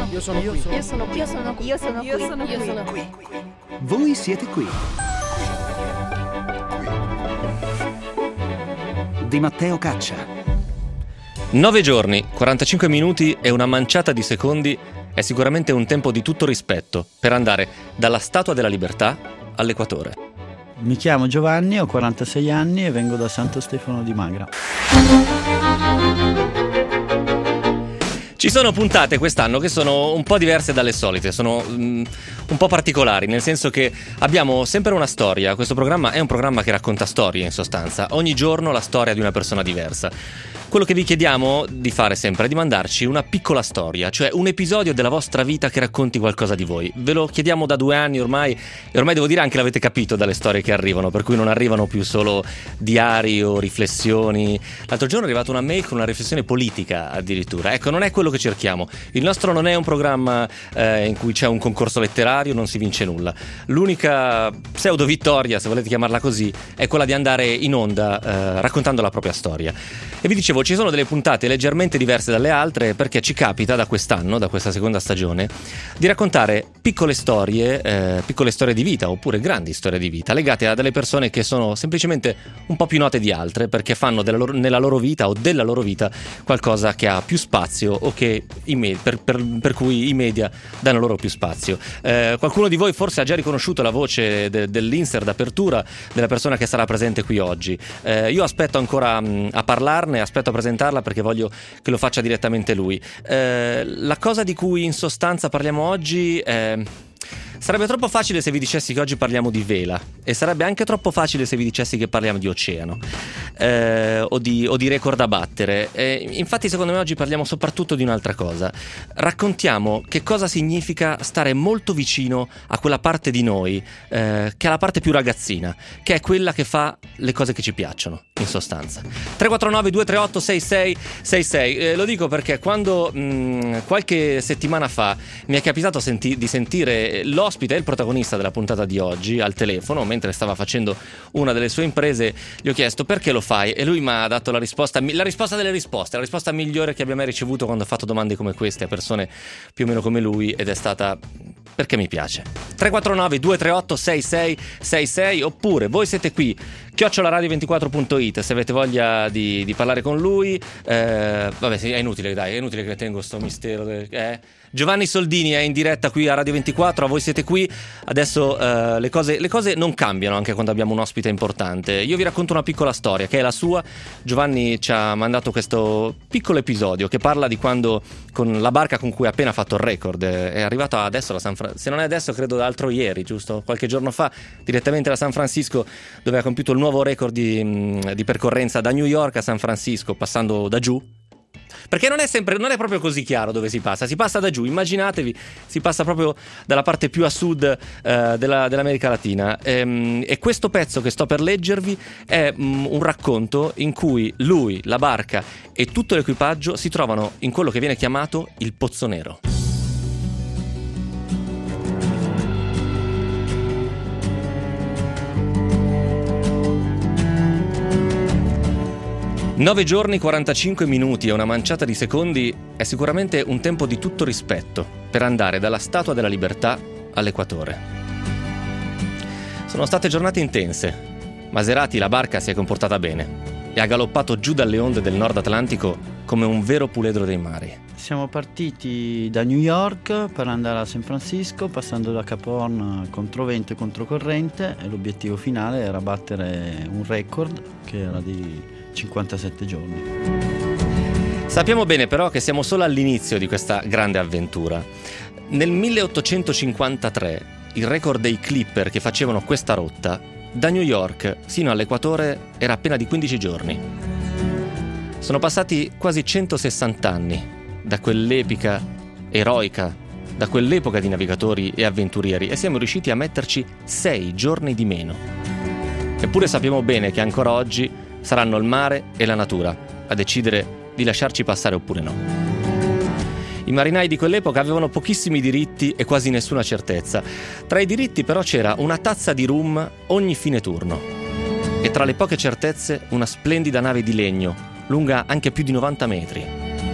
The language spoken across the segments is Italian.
Io sono qui. Io sono qui. Io sono qui. Io sono qui. Io sono qui. Io sono qui. Voi siete qui. Di Matteo Caccia. 9 giorni, 45 minuti e una manciata di secondi è sicuramente un tempo di tutto rispetto per andare dalla Statua della Libertà all'equatore. Mi chiamo Giovanni, ho 46 anni e vengo da Santo Stefano di Magra. Ci sono puntate quest'anno che sono un po' diverse dalle solite, sono un po' particolari, nel senso che abbiamo sempre una storia. Questo programma è un programma che racconta storie, in sostanza. Ogni giorno la storia di una persona diversa. Quello che vi chiediamo di fare sempre è di mandarci una piccola storia, cioè un episodio della vostra vita che racconti qualcosa di voi. Ve lo chiediamo da 2 anni ormai, e ormai devo dire anche l'avete capito dalle storie che arrivano, per cui non arrivano più solo diari o riflessioni. L'altro giorno è arrivata una mail con una riflessione politica addirittura. Ecco, non è quello che cerchiamo. Il nostro non è un programma in cui c'è un concorso letterario, non si vince nulla. L'unica pseudo vittoria, se volete chiamarla così, è quella di andare in onda raccontando la propria storia. E vi dicevo, ci sono delle puntate leggermente diverse dalle altre perché ci capita da quest'anno, da questa seconda stagione, di raccontare piccole storie di vita oppure grandi storie di vita legate a delle persone che sono semplicemente un po' più note di altre perché fanno nella loro vita o della loro vita qualcosa che ha più spazio o che per cui i media danno loro più spazio. Qualcuno di voi forse ha già riconosciuto la voce dell'insert d'apertura della persona che sarà presente qui oggi. Io aspetto ancora a parlarne, aspetto a presentarla perché voglio che lo faccia direttamente lui. La cosa di cui in sostanza parliamo oggi sarebbe troppo facile se vi dicessi che oggi parliamo di vela, e sarebbe anche troppo facile se vi dicessi che parliamo di oceano o di record da battere. Infatti secondo me oggi parliamo soprattutto di un'altra cosa. Raccontiamo che cosa significa stare molto vicino a quella parte di noi che è la parte più ragazzina, che è quella che fa le cose che ci piacciono, in sostanza. 349 238 6666. Lo dico perché quando qualche settimana fa mi è capitato di sentire l'ospite e il protagonista della puntata di oggi al telefono mentre stava facendo una delle sue imprese, gli ho chiesto perché lo fai e lui mi ha dato la risposta delle risposte, la risposta migliore che abbia mai ricevuto quando ho fatto domande come queste a persone più o meno come lui, ed è stata: perché mi piace. 349 238 6666 oppure voi siete qui @radio24.it se avete voglia di parlare con lui. Vabbè, sì, è inutile che tengo sto mistero Giovanni Soldini è in diretta qui a Radio 24, a voi siete qui. Adesso le cose non cambiano anche quando abbiamo un ospite importante. Io vi racconto una piccola storia che è la sua. Giovanni ci ha mandato questo piccolo episodio che parla di quando, con la barca con cui ha appena fatto il record, è arrivato adesso se non è adesso credo l'altro ieri, giusto? Qualche giorno fa, direttamente da San Francisco, dove ha compiuto il nuovo record di percorrenza da New York a San Francisco, passando da giù. Perché non è proprio così chiaro dove si passa da giù, immaginatevi, si passa proprio dalla parte più a sud dell'America Latina, e questo pezzo che sto per leggervi è un racconto in cui lui, la barca e tutto l'equipaggio si trovano in quello che viene chiamato il Pozzo Nero. Nove giorni, 45 minuti e una manciata di secondi è sicuramente un tempo di tutto rispetto per andare dalla Statua della Libertà all'equatore. Sono state giornate intense. Maserati, la barca, si è comportata bene e ha galoppato giù dalle onde del Nord Atlantico come un vero puledro dei mari. Siamo partiti da New York per andare a San Francisco, passando da Cape Horn controvento e controcorrente, e l'obiettivo finale era battere un record che era di 57 giorni. Sappiamo bene però che siamo solo all'inizio di questa grande avventura. Nel 1853 il record dei Clipper che facevano questa rotta da New York sino all'equatore era appena di 15 giorni. Sono passati quasi 160 anni da quell'epoca di navigatori e avventurieri, e siamo riusciti a metterci 6 giorni di meno. Eppure sappiamo bene che ancora oggi saranno il mare e la natura a decidere di lasciarci passare oppure no. I marinai di quell'epoca avevano pochissimi diritti e quasi nessuna certezza. Tra i diritti però c'era una tazza di rum ogni fine turno, e tra le poche certezze una splendida nave di legno lunga anche più di 90 metri.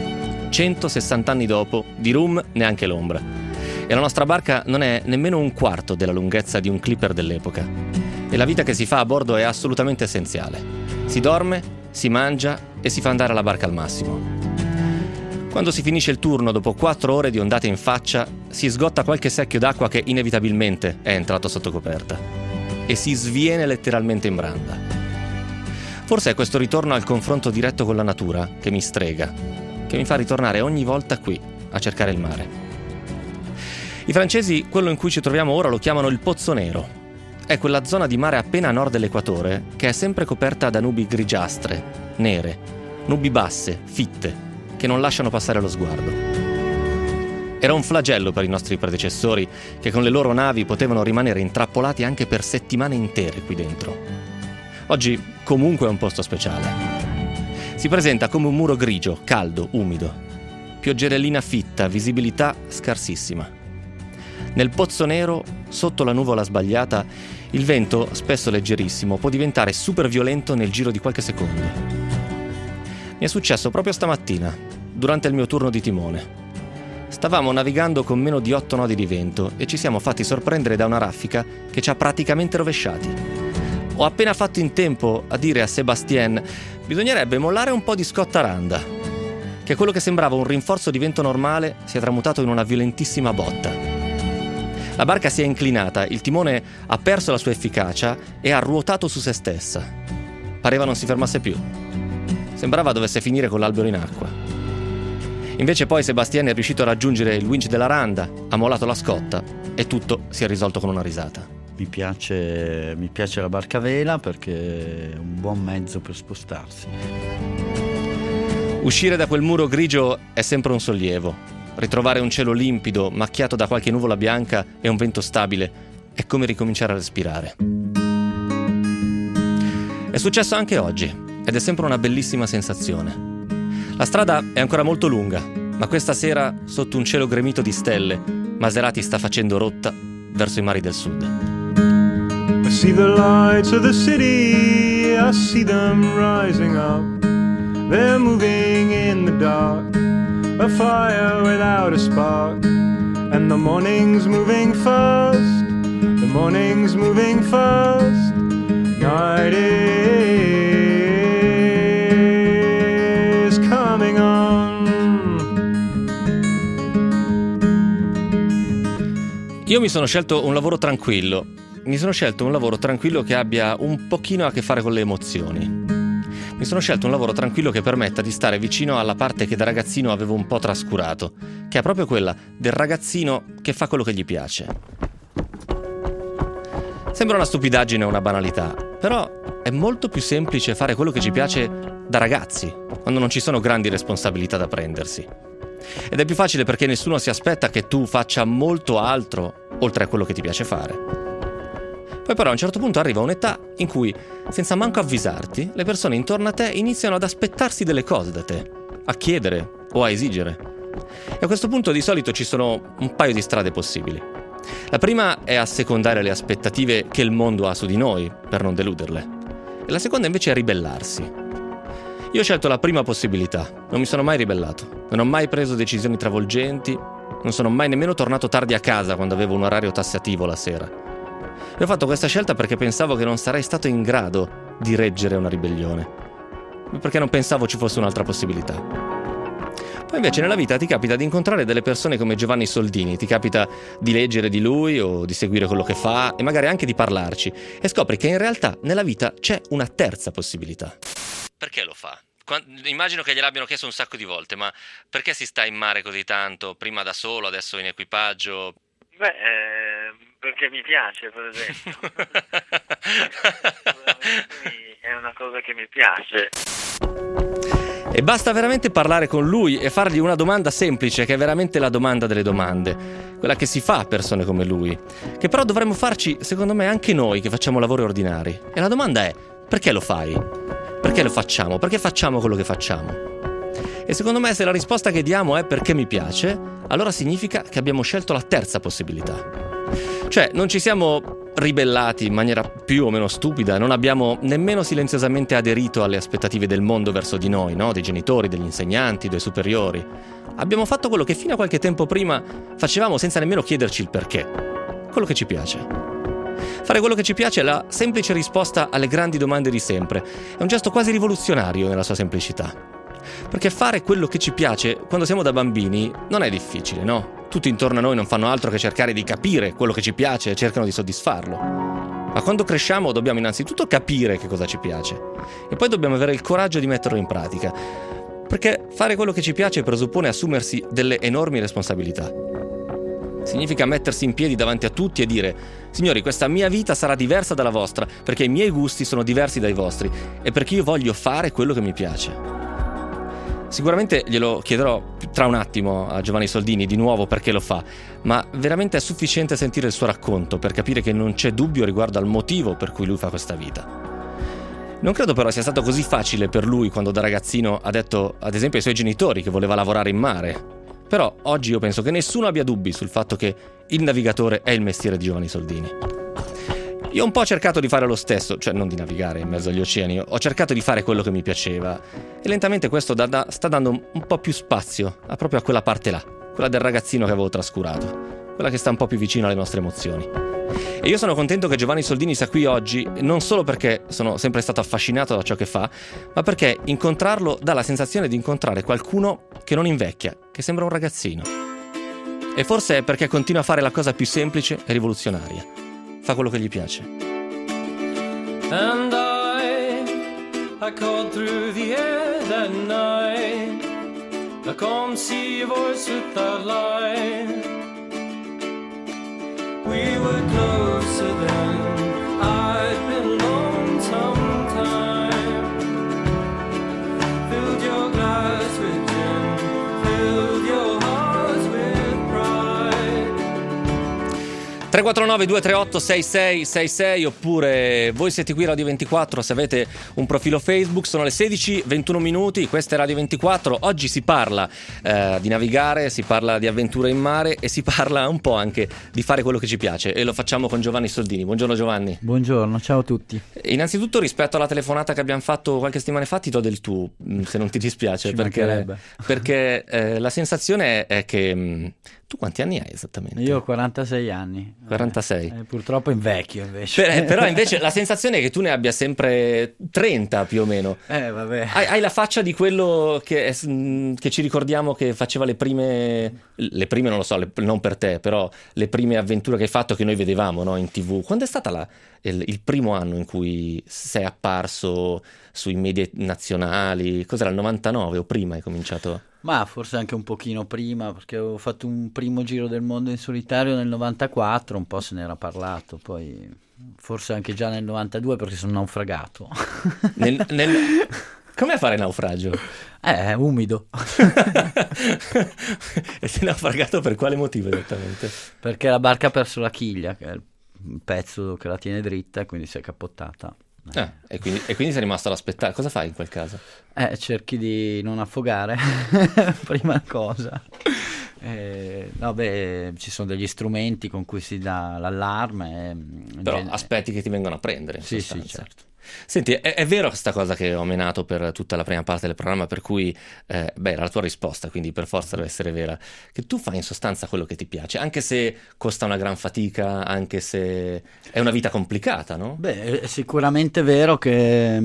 160 anni dopo, di rum neanche l'ombra. E la nostra barca non è nemmeno un quarto della lunghezza di un clipper dell'epoca. E la vita che si fa a bordo è assolutamente essenziale. Si dorme, si mangia e si fa andare la barca al massimo. Quando si finisce il turno dopo 4 ore di ondate in faccia, si sgotta qualche secchio d'acqua che inevitabilmente è entrato sotto coperta e si sviene letteralmente in branda. Forse è questo ritorno al confronto diretto con la natura che mi strega, che mi fa ritornare ogni volta qui a cercare il mare. I francesi quello in cui ci troviamo ora lo chiamano il Pozzo Nero. È quella zona di mare appena a nord dell'equatore che è sempre coperta da nubi grigiastre, nere, nubi basse, fitte, che non lasciano passare lo sguardo. Era un flagello per i nostri predecessori che con le loro navi potevano rimanere intrappolati anche per settimane intere qui dentro. Oggi comunque è un posto speciale. Si presenta come un muro grigio, caldo, umido. Pioggerellina fitta, visibilità scarsissima. Nel Pozzo Nero, sotto la nuvola sbagliata, il vento, spesso leggerissimo, può diventare super violento nel giro di qualche secondo. Mi è successo proprio stamattina, durante il mio turno di timone. Stavamo navigando con meno di 8 nodi di vento e ci siamo fatti sorprendere da una raffica che ci ha praticamente rovesciati. Ho appena fatto in tempo a dire a Sébastien: bisognerebbe mollare un po' di scotta randa, che quello che sembrava un rinforzo di vento normale si è tramutato in una violentissima botta. La barca si è inclinata, il timone ha perso la sua efficacia e ha ruotato su se stessa. Pareva non si fermasse più. Sembrava dovesse finire con l'albero in acqua. Invece poi Sébastien è riuscito a raggiungere il winch della randa, ha mollato la scotta e tutto si è risolto con una risata. Mi piace la barca a vela perché è un buon mezzo per spostarsi. Uscire da quel muro grigio è sempre un sollievo. Ritrovare un cielo limpido, macchiato da qualche nuvola bianca e un vento stabile è come ricominciare a respirare. È successo anche oggi. Ed è sempre una bellissima sensazione. La strada è ancora molto lunga, ma questa sera, sotto un cielo gremito di stelle, Maserati sta facendo rotta verso i mari del sud. I see the lights of the city, I see them rising up. They're moving in the dark, a fire without a spark. And the morning's moving fast, the morning's moving fast. Night is coming on. Io mi sono scelto un lavoro tranquillo. Mi sono scelto un lavoro tranquillo che abbia un pochino a che fare con le emozioni. Mi sono scelto un lavoro tranquillo che permetta di stare vicino alla parte che da ragazzino avevo un po' trascurato, che è proprio quella del ragazzino che fa quello che gli piace. Sembra una stupidaggine o una banalità, però è molto più semplice fare quello che ci piace da ragazzi, quando non ci sono grandi responsabilità da prendersi. Ed è più facile perché nessuno si aspetta che tu faccia molto altro oltre a quello che ti piace fare. Poi però a un certo punto arriva un'età in cui, senza manco avvisarti, le persone intorno a te iniziano ad aspettarsi delle cose da te, a chiedere o a esigere. E a questo punto di solito ci sono un paio di strade possibili. La prima è assecondare le aspettative che il mondo ha su di noi, per non deluderle. E la seconda invece è ribellarsi. Io ho scelto la prima possibilità, non mi sono mai ribellato, non ho mai preso decisioni travolgenti, non sono mai nemmeno tornato tardi a casa quando avevo un orario tassativo la sera. E ho fatto questa scelta perché pensavo che non sarei stato in grado di reggere una ribellione, perché non pensavo ci fosse un'altra possibilità. Poi invece nella vita ti capita di incontrare delle persone come Giovanni Soldini, ti capita di leggere di lui o di seguire quello che fa e magari anche di parlarci e scopri che in realtà nella vita c'è una terza possibilità. Perché lo fa? Immagino che gliel'abbiano chiesto un sacco di volte, ma perché si sta in mare così tanto? Prima da solo, adesso in equipaggio? Perché mi piace, per esempio. È una cosa che mi piace. E basta veramente parlare con lui e fargli una domanda semplice, che è veramente la domanda delle domande, quella che si fa a persone come lui, che però dovremmo farci, secondo me, anche noi che facciamo lavori ordinari. E la domanda è: perché lo fai? Perché lo facciamo? Perché facciamo quello che facciamo? E secondo me, se la risposta che diamo è perché mi piace, allora significa che abbiamo scelto la terza possibilità. Cioè, non ci siamo ribellati in maniera più o meno stupida, non abbiamo nemmeno silenziosamente aderito alle aspettative del mondo verso di noi, no? Dei genitori, degli insegnanti, dei superiori. Abbiamo fatto quello che fino a qualche tempo prima facevamo senza nemmeno chiederci il perché. Quello che ci piace. Fare quello che ci piace è la semplice risposta alle grandi domande di sempre. È un gesto quasi rivoluzionario nella sua semplicità. Perché fare quello che ci piace quando siamo da bambini non è difficile, no? Tutti intorno a noi non fanno altro che cercare di capire quello che ci piace e cercano di soddisfarlo. Ma quando cresciamo dobbiamo innanzitutto capire che cosa ci piace e poi dobbiamo avere il coraggio di metterlo in pratica. Perché fare quello che ci piace presuppone assumersi delle enormi responsabilità. Significa mettersi in piedi davanti a tutti e dire: signori, questa mia vita sarà diversa dalla vostra perché i miei gusti sono diversi dai vostri e perché io voglio fare quello che mi piace. Sicuramente glielo chiederò tra un attimo a Giovanni Soldini di nuovo perché lo fa, ma veramente è sufficiente sentire il suo racconto per capire che non c'è dubbio riguardo al motivo per cui lui fa questa vita. Non credo però sia stato così facile per lui quando da ragazzino ha detto ad esempio ai suoi genitori che voleva lavorare in mare. Però oggi io penso che nessuno abbia dubbi sul fatto che il navigatore è il mestiere di Giovanni Soldini. Io ho un po' cercato di fare lo stesso, cioè non di navigare in mezzo agli oceani, ho cercato di fare quello che mi piaceva e lentamente questo sta dando un po' più spazio proprio a quella parte là, quella del ragazzino che avevo trascurato, quella che sta un po' più vicino alle nostre emozioni. E io sono contento che Giovanni Soldini sia qui oggi, non solo perché sono sempre stato affascinato da ciò che fa, ma perché incontrarlo dà la sensazione di incontrare qualcuno che non invecchia, che sembra un ragazzino. E forse è perché continua a fare la cosa più semplice e rivoluzionaria. Fa quello che gli piace. And I called through the air that night, a calm sea voice without light. We were closer than I'd been long some time. Filled your glass with gin, filled your heart with pride. 349 238 6666 oppure voi siete qui Radio 24 se avete un profilo Facebook. Sono le 16:21 minuti, questa è Radio 24. Oggi si parla di navigare, si parla di avventure in mare e si parla un po' anche di fare quello che ci piace e lo facciamo con Giovanni Soldini. Buongiorno Giovanni. Buongiorno, ciao a tutti. Innanzitutto rispetto alla telefonata che abbiamo fatto qualche settimana fa ti do del tu, se non ti dispiace, perché la sensazione è che tu quanti anni hai esattamente? Io ho 46 anni. 46. Purtroppo invecchio invece. Però invece la sensazione è che tu ne abbia sempre 30 più o meno. Vabbè. Hai la faccia di quello che ci ricordiamo che faceva le prime non lo so, non per te, però le prime avventure che hai fatto che noi vedevamo, no, in TV. Quando è stata il primo anno in cui sei apparso sui media nazionali? Cos'era, il 99 o prima hai cominciato? Ma forse anche un pochino prima, perché avevo fatto un primo giro del mondo in solitario nel 94, un po' se ne era parlato, poi forse anche già nel 92 perché sono naufragato. Come fare naufragio? Umido. E sei naufragato per quale motivo esattamente? Perché la barca ha perso la chiglia, che è il pezzo che la tiene dritta, e quindi si è cappottata. E quindi sei rimasto ad aspettare. Cosa fai in quel caso? Cerchi di non affogare, prima cosa. Ci sono degli strumenti con cui si dà l'allarme. Però aspetti che ti vengano a prendere. Sì, certo. Senti, è vero questa cosa che ho menato per tutta la prima parte del programma, per cui era la tua risposta, quindi per forza deve essere vera, che tu fai in sostanza quello che ti piace, anche se costa una gran fatica, anche se è una vita complicata, no? Beh, è sicuramente vero che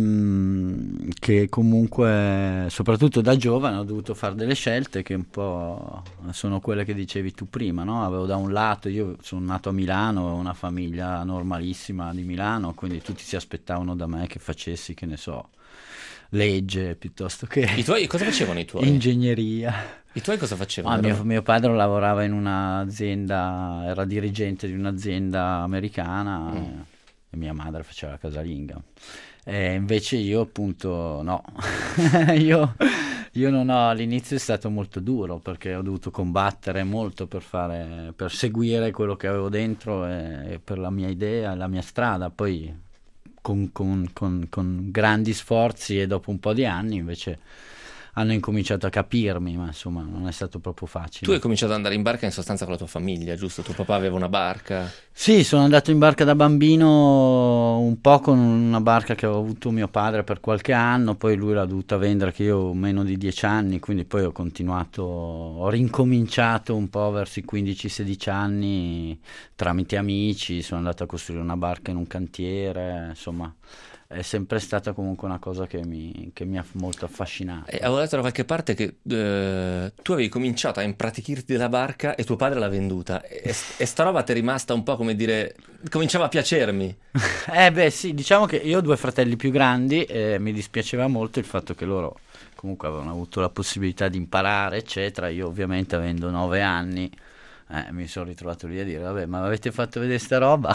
comunque, soprattutto da giovane, ho dovuto fare delle scelte che un po' sono quelle che dicevi tu prima, no? Avevo da un lato, io sono nato a Milano, ho una famiglia normalissima di Milano, quindi tutti si aspettavano da me che facessi, che ne so, legge piuttosto che... I tuoi cosa facevano i tuoi? Ingegneria. I tuoi cosa facevano? Mio padre lavorava in un'azienda, era dirigente di un'azienda americana e mia madre faceva la casalinga. E invece io appunto no. io non ho, all'inizio è stato molto duro perché ho dovuto combattere molto per seguire quello che avevo dentro e per la mia idea, la mia strada. Poi con grandi sforzi e dopo un po' di anni invece hanno incominciato a capirmi, ma insomma non è stato proprio facile. Tu hai cominciato ad andare in barca in sostanza con la tua famiglia, giusto? Tuo papà aveva una barca? Sì, sono andato in barca da bambino un po' con una barca che avevo avuto mio padre per qualche anno, poi lui l'ha dovuta vendere, che io ho meno di 10 anni, quindi poi ho continuato, ho rincominciato un po' verso i 15-16 anni tramite amici, sono andato a costruire una barca in un cantiere, insomma è sempre stata comunque una cosa che mi ha molto affascinato. Avevo letto da qualche parte che tu avevi cominciato a impratichirti della barca e tuo padre l'ha venduta e sta roba ti è rimasta un po', come dire, cominciava a piacermi. Beh sì, diciamo che io ho 2 fratelli più grandi e mi dispiaceva molto il fatto che loro comunque avevano avuto la possibilità di imparare eccetera. Io ovviamente avendo 9 anni mi sono ritrovato lì a dire vabbè, ma avete fatto vedere sta roba?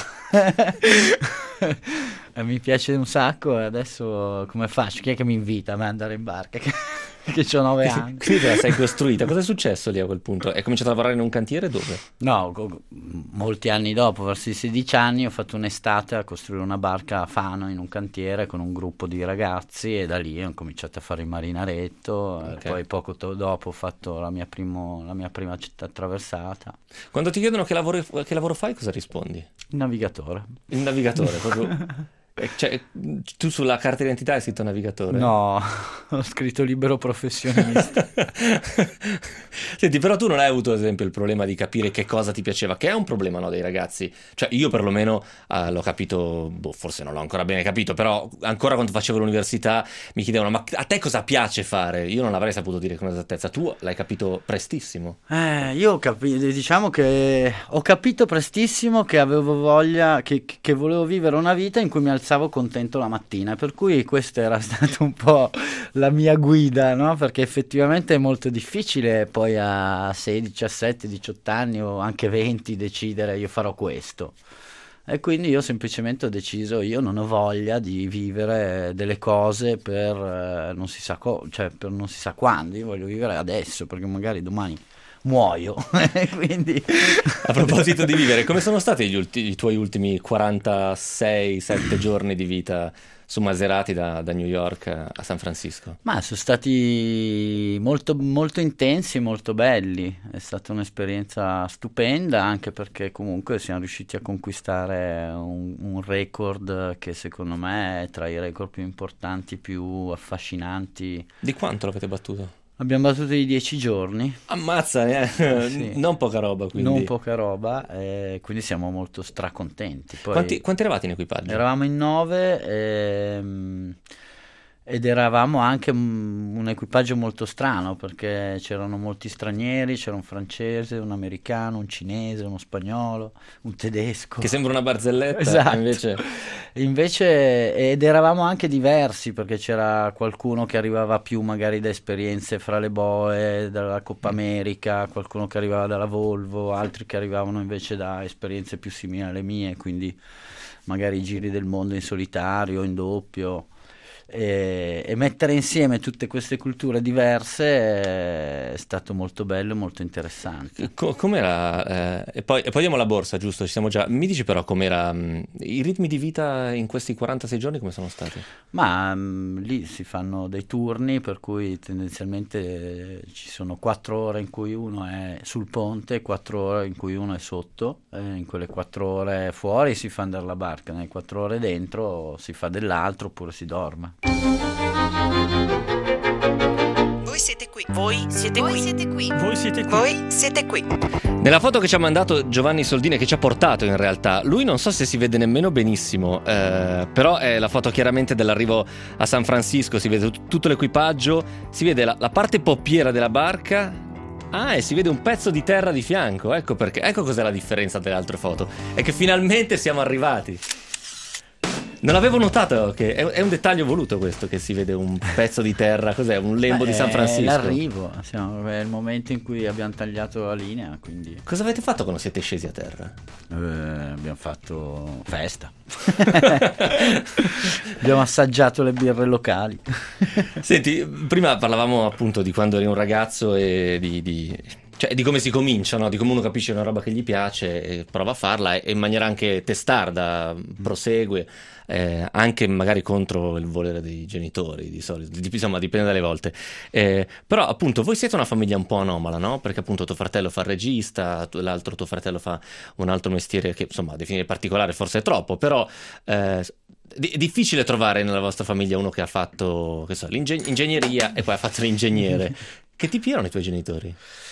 Mi piace un sacco e adesso come faccio? Chi è che mi invita a me andare in barca? Che ho 9 anni. Quindi te la sei costruita. Cosa è successo lì a quel punto? Hai cominciato a lavorare in un cantiere? Dove? No, molti anni dopo, verso i 16 anni, ho fatto un'estate a costruire una barca a Fano in un cantiere con un gruppo di ragazzi e da lì ho cominciato a fare il marinaretto. Okay. E poi poco dopo ho fatto la mia prima città attraversata. Quando ti chiedono che lavoro fai, cosa rispondi? Il navigatore. Il navigatore, proprio. Cioè, tu sulla carta d'identità hai scritto navigatore? No, ho scritto libero professionista. Senti, però tu non hai avuto ad esempio il problema di capire che cosa ti piaceva, che è un problema, no, dei ragazzi. Cioè io perlomeno l'ho capito, forse non l'ho ancora bene capito, però ancora quando facevo l'università mi chiedevano ma a te cosa piace fare? Io non l'avrei saputo dire con esattezza, tu l'hai capito prestissimo. Io diciamo che ho capito prestissimo che avevo voglia, che volevo vivere una vita in cui mi alzavo contento la mattina, per cui questa era stata un po' la mia guida, no? Perché effettivamente è molto difficile poi a 16, 17, 18 anni o anche 20 decidere io farò questo. E quindi io semplicemente ho deciso, io non ho voglia di vivere delle cose per non si sa per non si sa quando, io voglio vivere adesso perché magari domani muoio. Quindi a proposito di vivere, come sono stati i tuoi ultimi 46-7 giorni di vita su Maserati da New York a San Francisco? Ma sono stati molto, molto intensi, molto belli, è stata un'esperienza stupenda anche perché comunque siamo riusciti a conquistare un record che secondo me è tra i record più importanti, più affascinanti. Di quanto l'avete battuto? Abbiamo battuto di 10 giorni. Ammazza, sì. Non poca roba quindi. Non poca roba, quindi siamo molto stracontenti. Poi quanti eravate in equipaggio? Eravamo in 9 ed eravamo anche un equipaggio molto strano perché c'erano molti stranieri, c'era un francese, un americano, un cinese, uno spagnolo, un tedesco. Che sembra una barzelletta, esatto. Invece ed eravamo anche diversi perché c'era qualcuno che arrivava più magari da esperienze fra le boe, dalla Coppa America, qualcuno che arrivava dalla Volvo, altri che arrivavano invece da esperienze più simili alle mie, quindi magari giri del mondo in solitario, in doppio. E mettere insieme tutte queste culture diverse è stato molto bello e molto interessante. Com'era? E poi diamo la borsa, giusto? Ci siamo già. Mi dici però com'era i ritmi di vita in questi 46 giorni, come sono stati? Ma lì si fanno dei turni per cui tendenzialmente ci sono 4 ore in cui uno è sul ponte, 4 ore in cui uno è sotto, in quelle 4 ore fuori si fa andare la barca, nelle 4 ore dentro si fa dell'altro oppure si dorme. Voi siete qui. Voi siete qui. Voi siete qui. Voi siete qui. Nella foto che ci ha mandato Giovanni Soldini, che ci ha portato in realtà, lui non so se si vede nemmeno benissimo, però è la foto chiaramente dell'arrivo a San Francisco, si vede tutto l'equipaggio, si vede la parte poppiera della barca. E si vede un pezzo di terra di fianco, ecco perché, ecco cos'è la differenza delle altre foto, è che finalmente siamo arrivati. Non avevo notato che è un dettaglio voluto questo, che si vede un pezzo di terra, cos'è? Un lembo di San Francisco. L'arrivo, è il momento in cui abbiamo tagliato la linea, quindi. Cosa avete fatto quando siete scesi a terra? Abbiamo fatto festa. Abbiamo assaggiato le birre locali. Senti, prima parlavamo appunto di quando eri un ragazzo e di Cioè, di come si comincia, no? Di come uno capisce una roba che gli piace e prova a farla e in maniera anche testarda prosegue, anche magari contro il volere dei genitori, di solito, insomma, dipende dalle volte. Però, appunto, voi siete una famiglia un po' anomala, no? Perché appunto tuo fratello fa il regista, l'altro tuo fratello fa un altro mestiere che, insomma, definire particolare forse è troppo, però è difficile trovare nella vostra famiglia uno che ha fatto, che so, l'ingegneria e poi ha fatto l'ingegnere. Che tipi erano i tuoi genitori?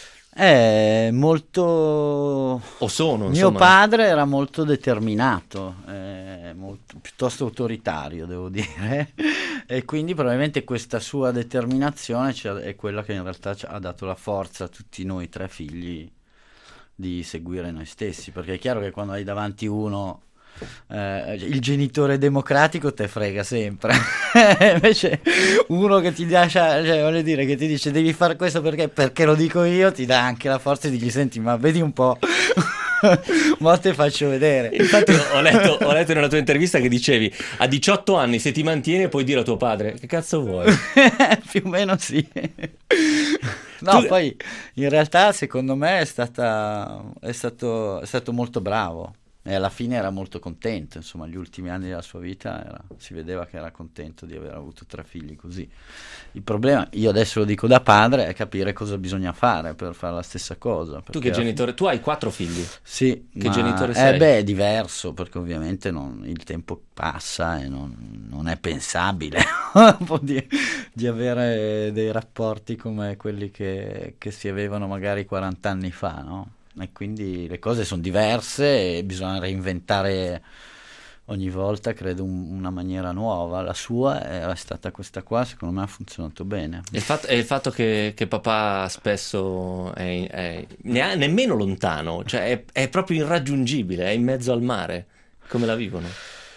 Molto. O sono, Mio insomma. padre era molto determinato, piuttosto autoritario, devo dire, e quindi probabilmente questa sua determinazione è quella che in realtà ci ha dato la forza a tutti noi 3 figli di seguire noi stessi, perché è chiaro che quando hai davanti uno il genitore democratico te frega sempre. Invece uno che ti lascia, cioè, voglio dire, che ti dice devi fare questo perché lo dico io, ti dà anche la forza di dirgli senti, ma vedi un po'. Ma te faccio vedere. Infatti ho letto nella tua intervista che dicevi a 18 anni se ti mantieni puoi dire a tuo padre che cazzo vuoi. Più o meno sì. No, poi in realtà secondo me è stato molto bravo. E alla fine era molto contento, insomma, gli ultimi anni della sua vita si vedeva che era contento di aver avuto 3 figli così. Il problema, io adesso lo dico da padre, è capire cosa bisogna fare per fare la stessa cosa. Tu che genitore? Tu hai 4 figli? Sì. Che genitore sei? Beh, è diverso, perché ovviamente il tempo passa e non è pensabile di avere dei rapporti come quelli che si avevano magari 40 anni fa, no? E quindi le cose sono diverse e bisogna reinventare ogni volta, credo, una maniera nuova. La sua era stata questa qua, secondo me ha funzionato bene. Il fatto che papà spesso ne è nemmeno lontano, cioè è proprio irraggiungibile, è in mezzo al mare. Come la vivono?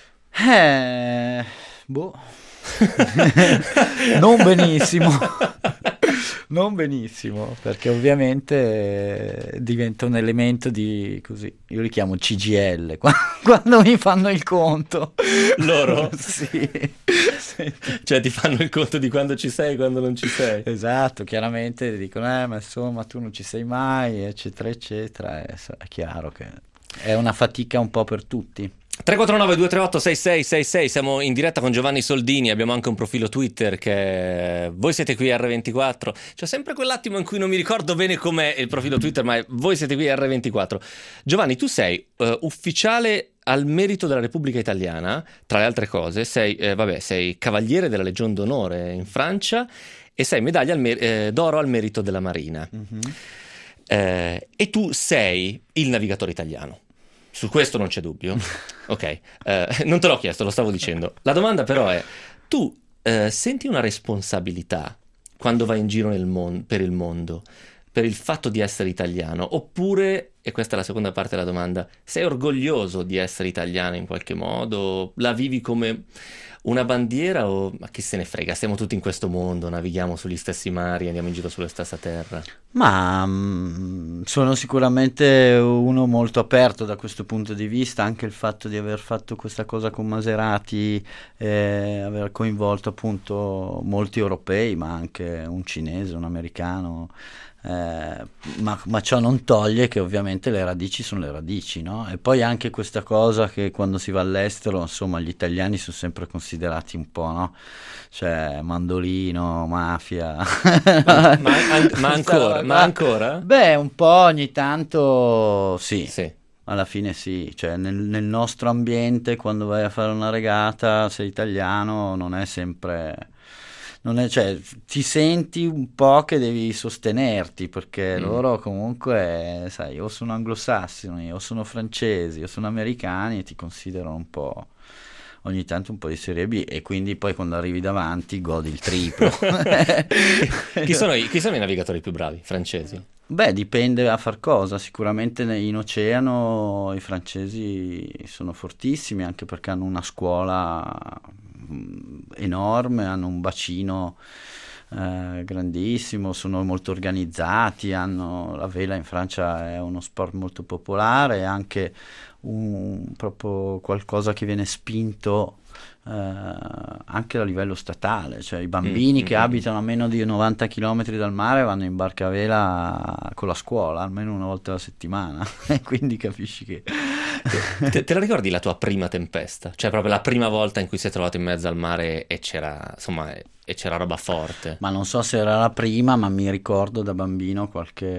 Non benissimo. Non benissimo, perché ovviamente diventa un elemento di, così, io li chiamo CGL, quando mi fanno il conto. Loro? Sì. Cioè ti fanno il conto di quando ci sei e quando non ci sei. Esatto, chiaramente dicono, ma insomma tu non ci sei mai, eccetera, eccetera. È chiaro che è una fatica un po' per tutti. 349-238-6666, siamo in diretta con Giovanni Soldini, abbiamo anche un profilo Twitter che è Voi siete qui R24, c'è sempre quell'attimo in cui non mi ricordo bene com'è il profilo Twitter, ma è Voi siete qui R24. Giovanni, tu sei ufficiale al merito della Repubblica Italiana, tra le altre cose, sei cavaliere della Legion d'Onore in Francia e sei medaglia d'oro al merito della Marina. Mm-hmm. E tu sei il navigatore italiano. Su questo non c'è dubbio. Ok, non te l'ho chiesto, lo stavo dicendo. La domanda però è, tu senti una responsabilità quando vai in giro per il mondo per il fatto di essere italiano? Oppure, e questa è la seconda parte della domanda, sei orgoglioso di essere italiano in qualche modo? La vivi come una bandiera o ma chi se ne frega, stiamo tutti in questo mondo, navighiamo sugli stessi mari, andiamo in giro sulla stessa terra? Ma sono sicuramente uno molto aperto da questo punto di vista, anche il fatto di aver fatto questa cosa con Maserati, aver coinvolto appunto molti europei, ma anche un cinese, un americano, ma ciò non toglie che ovviamente le radici sono le radici, no? E poi anche questa cosa che quando si va all'estero, insomma, gli italiani sono sempre considerati un po', no? Cioè mandolino, mafia. ma ancora? Beh, un po' ogni tanto sì. Sì. Alla fine sì, cioè nel nostro ambiente quando vai a fare una regata, sei italiano, non è sempre... cioè, ti senti un po' che devi sostenerti perché loro comunque, sai, o sono anglosassoni, o sono francesi, o sono americani e ti considerano un po', ogni tanto un po' di serie B, e quindi poi quando arrivi davanti godi il triplo. Chi sono i navigatori più bravi? Francesi? Beh, dipende a far cosa. Sicuramente in oceano i francesi sono fortissimi, anche perché hanno una scuola enorme, hanno un bacino grandissimo, sono molto organizzati, la vela in Francia è uno sport molto popolare, è anche proprio qualcosa che viene spinto anche a livello statale, cioè i bambini che abitano a meno di 90 km dal mare vanno in barca a vela con la scuola almeno una volta alla settimana quindi capisci che te la ricordi la tua prima tempesta? Cioè proprio la prima volta in cui sei trovato in mezzo al mare e c'era roba forte? Ma non so se era la prima, ma mi ricordo da bambino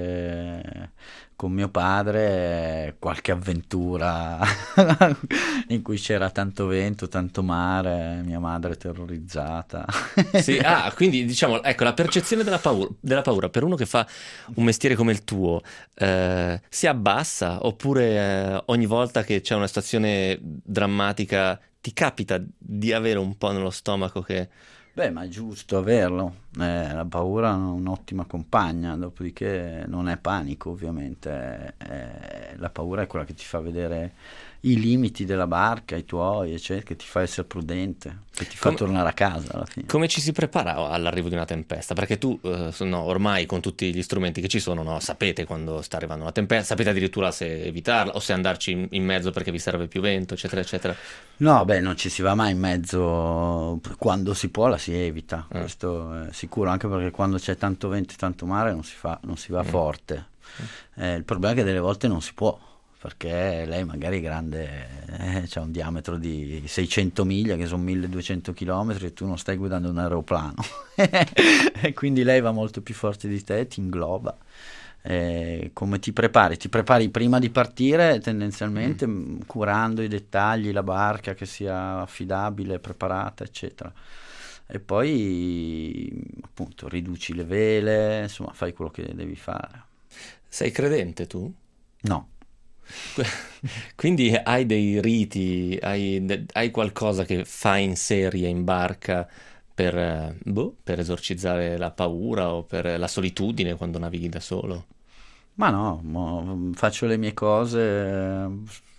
con mio padre qualche avventura in cui c'era tanto vento, tanto mare, mia madre terrorizzata. Sì, quindi diciamo, ecco, la percezione della paura per uno che fa un mestiere come il tuo si abbassa, oppure ogni volta che c'è una situazione drammatica ti capita di avere un po' nello stomaco che... Beh, ma è giusto averlo, la paura è un'ottima compagna, dopodiché non è panico ovviamente, la paura è quella che ti fa vedere i limiti della barca, i tuoi, eccetera, che ti fa essere prudente, che ti fa tornare a casa alla fine. Come ci si prepara all'arrivo di una tempesta? Perché tu ormai con tutti gli strumenti che ci sono, no, sapete quando sta arrivando una tempesta, sapete addirittura se evitarla o se andarci in mezzo perché vi serve più vento, eccetera, eccetera. No, beh, non ci si va mai in mezzo, quando si può la si evita, questo è sicuro, anche perché quando c'è tanto vento e tanto mare non si va forte. Il problema è che delle volte non si può, perché lei magari è grande, c'ha un diametro di 600 miglia che sono 1200 km e tu non stai guidando un aeroplano e quindi lei va molto più forte di te, ti ingloba. Come ti prepari? Ti prepari prima di partire tendenzialmente curando i dettagli, la barca che sia affidabile, preparata, eccetera, e poi appunto riduci le vele, insomma fai quello che devi fare. Sei credente tu? No. Quindi hai dei riti, hai qualcosa che fai in serie in barca per esorcizzare la paura o per la solitudine quando navighi da solo? Ma no, faccio le mie cose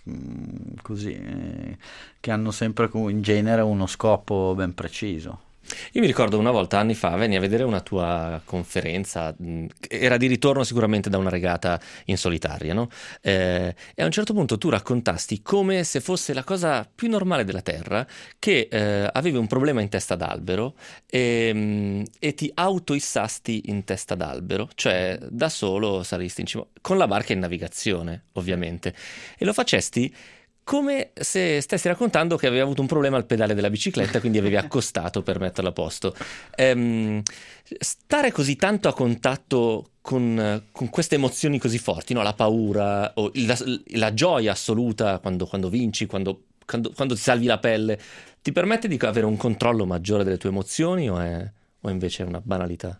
così, che hanno sempre in genere uno scopo ben preciso. Io mi ricordo una volta, anni fa, venni a vedere una tua conferenza, era di ritorno sicuramente da una regata in solitaria, no? E a un certo punto tu raccontasti come se fosse la cosa più normale della Terra che avevi un problema in testa d'albero e ti autoissasti in testa d'albero, cioè da solo salisti in cima, con la barca in navigazione ovviamente, e lo facesti come se stessi raccontando che avevi avuto un problema al pedale della bicicletta, quindi avevi accostato per metterla a posto. Stare così tanto a contatto con queste emozioni così forti, no? La paura o la gioia assoluta quando vinci, quando ti salvi la pelle, ti permette di avere un controllo maggiore delle tue emozioni o invece è una banalità?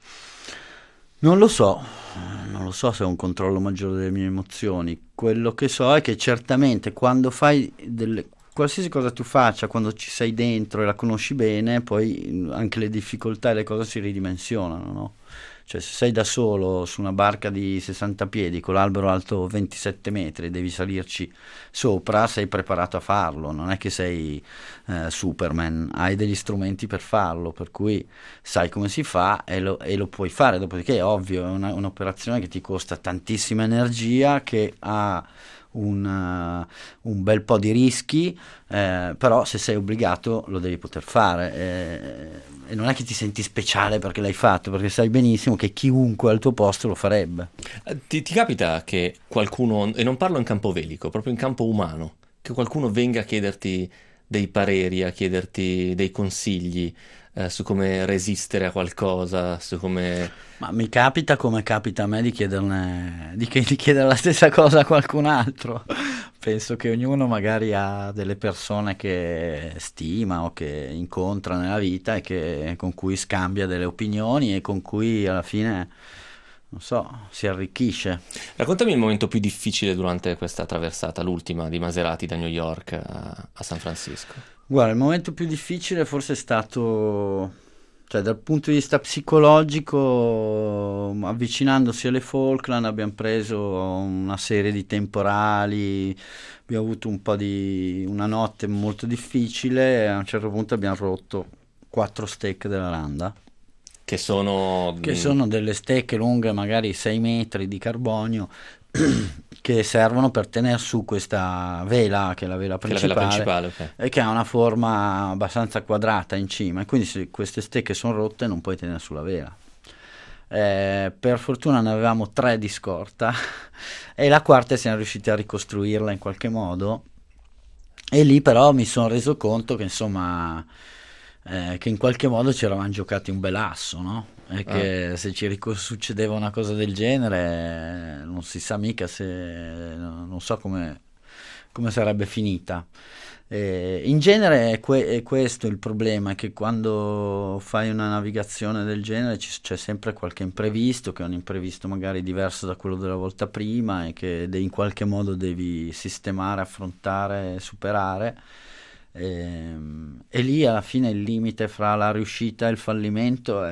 Non lo so se ho un controllo maggiore delle mie emozioni. Quello che so è che certamente quando fai qualsiasi cosa tu faccia, quando ci sei dentro e la conosci bene, poi anche le difficoltà e le cose si ridimensionano, no? Cioè se sei da solo su una barca di 60 piedi con l'albero alto 27 metri e devi salirci sopra, sei preparato a farlo, non è che sei Superman, hai degli strumenti per farlo, per cui sai come si fa e lo puoi fare. Dopodiché è ovvio, è un'operazione che ti costa tantissima energia, che ha un bel po' di rischi, però se sei obbligato lo devi poter fare, e non è che ti senti speciale perché l'hai fatto, perché sai benissimo che chiunque al tuo posto lo farebbe. Ti capita che qualcuno, e non parlo in campo velico, proprio in campo umano, che qualcuno venga a chiederti dei pareri, a chiederti dei consigli su come resistere a qualcosa, su come... Ma mi capita, come capita a me, di chiedere la stessa cosa a qualcun altro. Penso che ognuno magari ha delle persone che stima o che incontra nella vita e con cui scambia delle opinioni e con cui alla fine, non so, si arricchisce. Raccontami il momento più difficile durante questa traversata, l'ultima di Maserati da New York a San Francisco. Guarda, il momento più difficile forse è stato, cioè dal punto di vista psicologico, avvicinandosi alle Falkland abbiamo preso una serie di temporali, abbiamo avuto una notte molto difficile e a un certo punto abbiamo rotto 4 steak della randa. Che sono delle stecche lunghe magari 6 metri di carbonio che servono per tenere su questa vela, che è la vela principale, ok. e che ha una forma abbastanza quadrata in cima, e quindi se queste stecche sono rotte non puoi tenere sulla vela. Per fortuna ne avevamo 3 di scorta e la quarta siamo riusciti a ricostruirla in qualche modo, e lì però mi sono reso conto che insomma che in qualche modo ci eravamo giocati un bel asso, no? E che se ci succedeva una cosa del genere non si sa mica non so come sarebbe finita. In genere è questo il problema, che quando fai una navigazione del genere c'è sempre qualche imprevisto, che è un imprevisto magari diverso da quello della volta prima, e che in qualche modo devi sistemare, affrontare, superare. E lì alla fine il limite fra la riuscita e il fallimento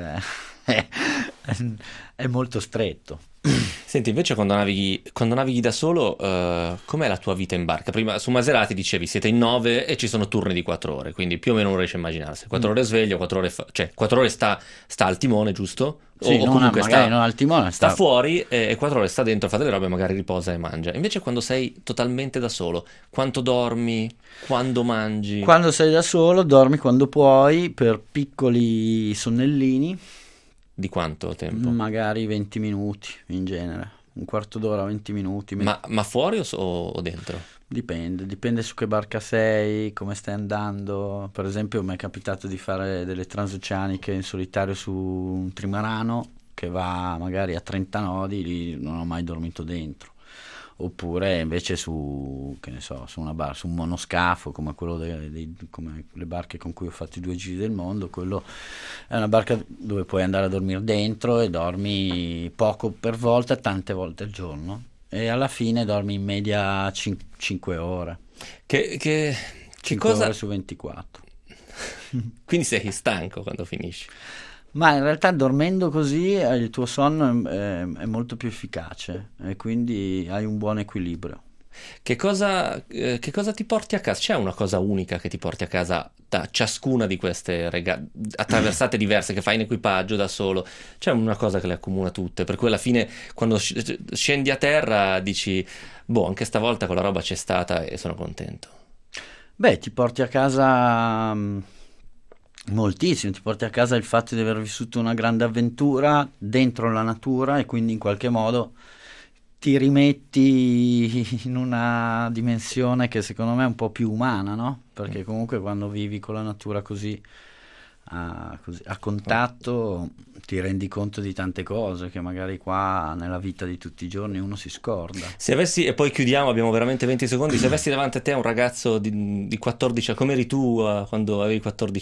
è molto stretto. Senti, invece quando navighi da solo, com'è la tua vita in barca? Prima su Maserati dicevi siete in 9 e ci sono turni di 4 ore, quindi più o meno non riesci a immaginarsi. 4 ore sveglio, 4 ore cioè 4 ore sta al timone, giusto? Sì, o comunque non al timone, sta fuori, e 4 ore sta dentro, fa delle robe, magari riposa e mangia. Invece quando sei totalmente da solo, quanto dormi? Quando mangi? Quando sei da solo dormi quando puoi, per piccoli sonnellini. Di quanto tempo? Magari 20 minuti in genere, un quarto d'ora, 20 minuti. Ma fuori o dentro? Dipende su che barca sei, come stai andando. Per esempio mi è capitato di fare delle transoceaniche in solitario su un trimarano che va magari a 30 nodi, lì non ho mai dormito dentro. Oppure invece su un monoscafo come quello come le barche con cui ho fatto i 2 giri del mondo. Quello è una barca dove puoi andare a dormire dentro e dormi poco per volta, tante volte al giorno, e alla fine dormi in media 5 ore. Che 5 cosa? ore su 24. Quindi sei stanco quando finisci? Ma in realtà dormendo così il tuo sonno è molto più efficace, e quindi hai un buon equilibrio. Che cosa ti porti a casa? C'è una cosa unica che ti porti a casa da ciascuna di queste attraversate diverse che fai in equipaggio da solo? C'è una cosa che le accomuna tutte, per cui alla fine quando scendi a terra dici anche stavolta quella roba c'è stata e sono contento? Beh, ti porti a casa moltissimo, ti porti a casa il fatto di aver vissuto una grande avventura dentro la natura, e quindi in qualche modo ti rimetti in una dimensione che secondo me è un po' più umana, no? Perché comunque quando vivi con la natura così a contatto ti rendi conto di tante cose che magari qua nella vita di tutti i giorni uno si scorda. E poi chiudiamo, abbiamo veramente 20 secondi. Se avessi davanti a te un ragazzo di 14 anni, come eri tu quando avevi 14